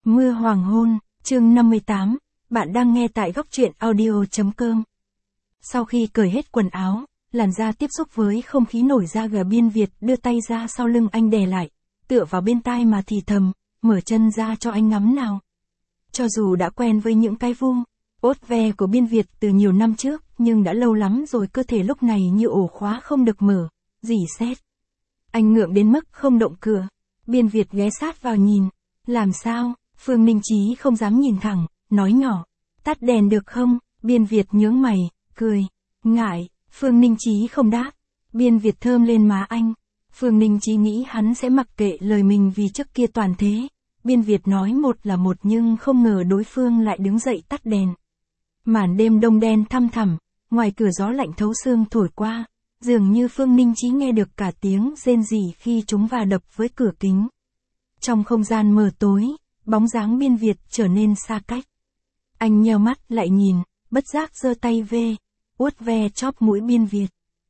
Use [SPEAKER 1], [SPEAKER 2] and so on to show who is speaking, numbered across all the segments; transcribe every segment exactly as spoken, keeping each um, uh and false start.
[SPEAKER 1] Mưa hoàng hôn, chương năm mươi tám, bạn đang nghe tại góc truyện audio chấm com. Sau khi cởi hết quần áo, làn da tiếp xúc với không khí nổi da gà. Biên Việt đưa tay ra sau lưng anh đè lại, tựa vào bên tai mà thì thầm, mở chân ra cho anh ngắm nào. Cho dù đã quen với những cái vuông, ốt ve của Biên Việt từ nhiều năm trước, nhưng đã lâu lắm rồi cơ thể lúc này như ổ khóa không được mở, rỉ sét. Anh ngượng đến mức không động cửa. Biên Việt ghé sát vào nhìn. Làm sao? Phương Ninh Chí không dám nhìn thẳng, nói nhỏ. Tắt đèn được không? Biên Việt nhướng mày, cười. Ngại. Phương Ninh Chí không đáp. Biên Việt thơm lên má anh. Phương Ninh Chí nghĩ hắn sẽ mặc kệ lời mình vì trước kia toàn thế. Biên Việt nói một là một nhưng không ngờ đối phương lại đứng dậy tắt đèn. Màn đêm đông đen thăm thẳm, ngoài cửa gió lạnh thấu xương thổi qua. Dường như Phương Ninh Chí nghe được cả tiếng rên rỉ khi chúng va đập với cửa kính. Trong không gian mờ tối, bóng dáng Biên Việt trở nên xa cách. Anh nheo mắt lại nhìn, bất giác giơ tay về, uốt ve chóp mũi Biên Việt.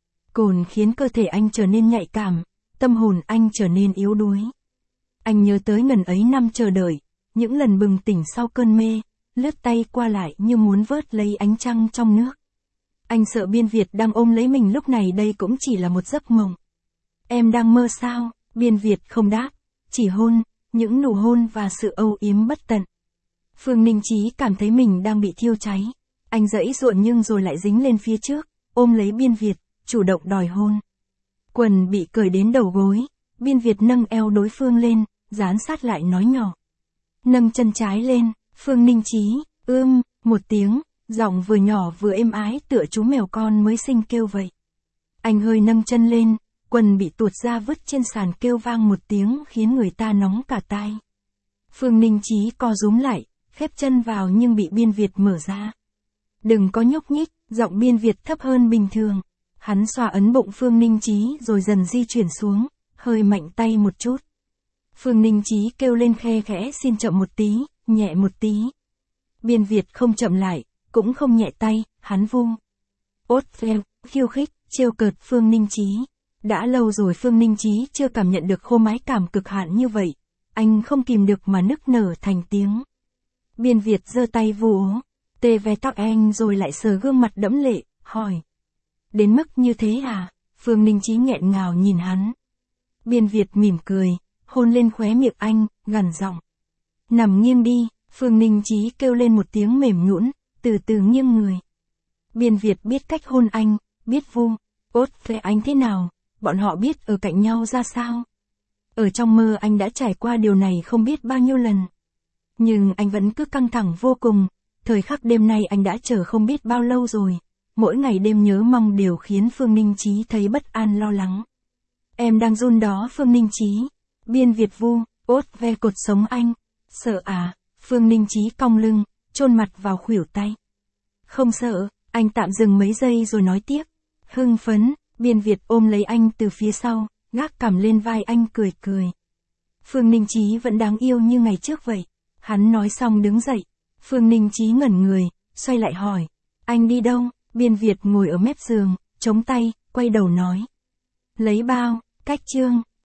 [SPEAKER 1] Cồn khiến cơ thể anh trở nên nhạy cảm, tâm hồn anh trở nên yếu đuối. Anh nhớ tới ngần ấy năm chờ đợi, những lần bừng tỉnh sau cơn mê, lướt tay qua lại như muốn vớt lấy ánh trăng trong nước. Anh sợ Biên Việt đang ôm lấy mình lúc này đây cũng chỉ là một giấc mộng. Em đang mơ sao? Biên Việt không đáp, chỉ hôn, những nụ hôn và sự âu yếm bất tận. Phương Ninh Chí cảm thấy mình đang bị thiêu cháy. Anh giãy giụa nhưng rồi lại dính lên phía trước, ôm lấy Biên Việt, chủ động đòi hôn. Quần bị cởi đến đầu gối, Biên Việt nâng eo đối phương lên, dán sát lại nói nhỏ. Nâng chân trái lên, Phương Ninh Chí, ưm, một tiếng. Giọng vừa nhỏ vừa êm ái tựa chú mèo con mới sinh kêu vậy. Anh hơi nâng chân lên, quần bị tuột ra vứt trên sàn kêu vang một tiếng khiến người ta nóng cả tai. Phương Ninh Chí co rúm lại, khép chân vào nhưng bị Biên Việt mở ra. Đừng có nhúc nhích, giọng Biên Việt thấp hơn bình thường. Hắn xoa ấn bụng Phương Ninh Chí rồi dần di chuyển xuống, hơi mạnh tay một chút. Phương Ninh Chí kêu lên khe khẽ xin chậm một tí, nhẹ một tí. Biên Việt không chậm lại. Cũng không nhẹ tay, hắn vung. Ốt ve, khiêu khích, trêu cợt Phương Ninh Chí. Đã lâu rồi Phương Ninh Chí chưa cảm nhận được khô mái cảm cực hạn như vậy. Anh không kìm được mà nức nở thành tiếng. Biên Việt giơ tay vồ, tê ve tóc anh rồi lại sờ gương mặt đẫm lệ, hỏi. Đến mức như thế à? Phương Ninh Chí nghẹn ngào nhìn hắn. Biên Việt mỉm cười, hôn lên khóe miệng anh, gằn giọng. Nằm nghiêng đi, Phương Ninh Chí kêu lên một tiếng mềm nhũn. Từ từ nghiêng người. Biên Việt biết cách hôn anh, biết vu, ốt ve anh thế nào, bọn họ biết ở cạnh nhau ra sao. Ở trong mơ anh đã trải qua điều này không biết bao nhiêu lần. Nhưng anh vẫn cứ căng thẳng vô cùng, thời khắc đêm nay anh đã chờ không biết bao lâu rồi. Mỗi ngày đêm nhớ mong đều khiến Phương Ninh Chí thấy bất an lo lắng. Em đang run đó Phương Ninh Chí. Biên Việt vu, ốt ve cột sống anh. Sợ à? Phương Ninh Chí cong lưng, chôn mặt vào khuỷu tay. Không sợ, anh tạm dừng mấy giây rồi nói tiếp. Hưng phấn, Biên Việt ôm lấy anh từ phía sau, gác cằm lên vai anh cười cười. Phương Ninh Chí vẫn đáng yêu như ngày trước vậy. Hắn nói xong đứng dậy. Phương Ninh Chí ngẩn người, xoay lại hỏi. Anh đi đâu? Biên Việt ngồi ở mép giường, chống tay, quay đầu nói. Lấy bao, cách chương.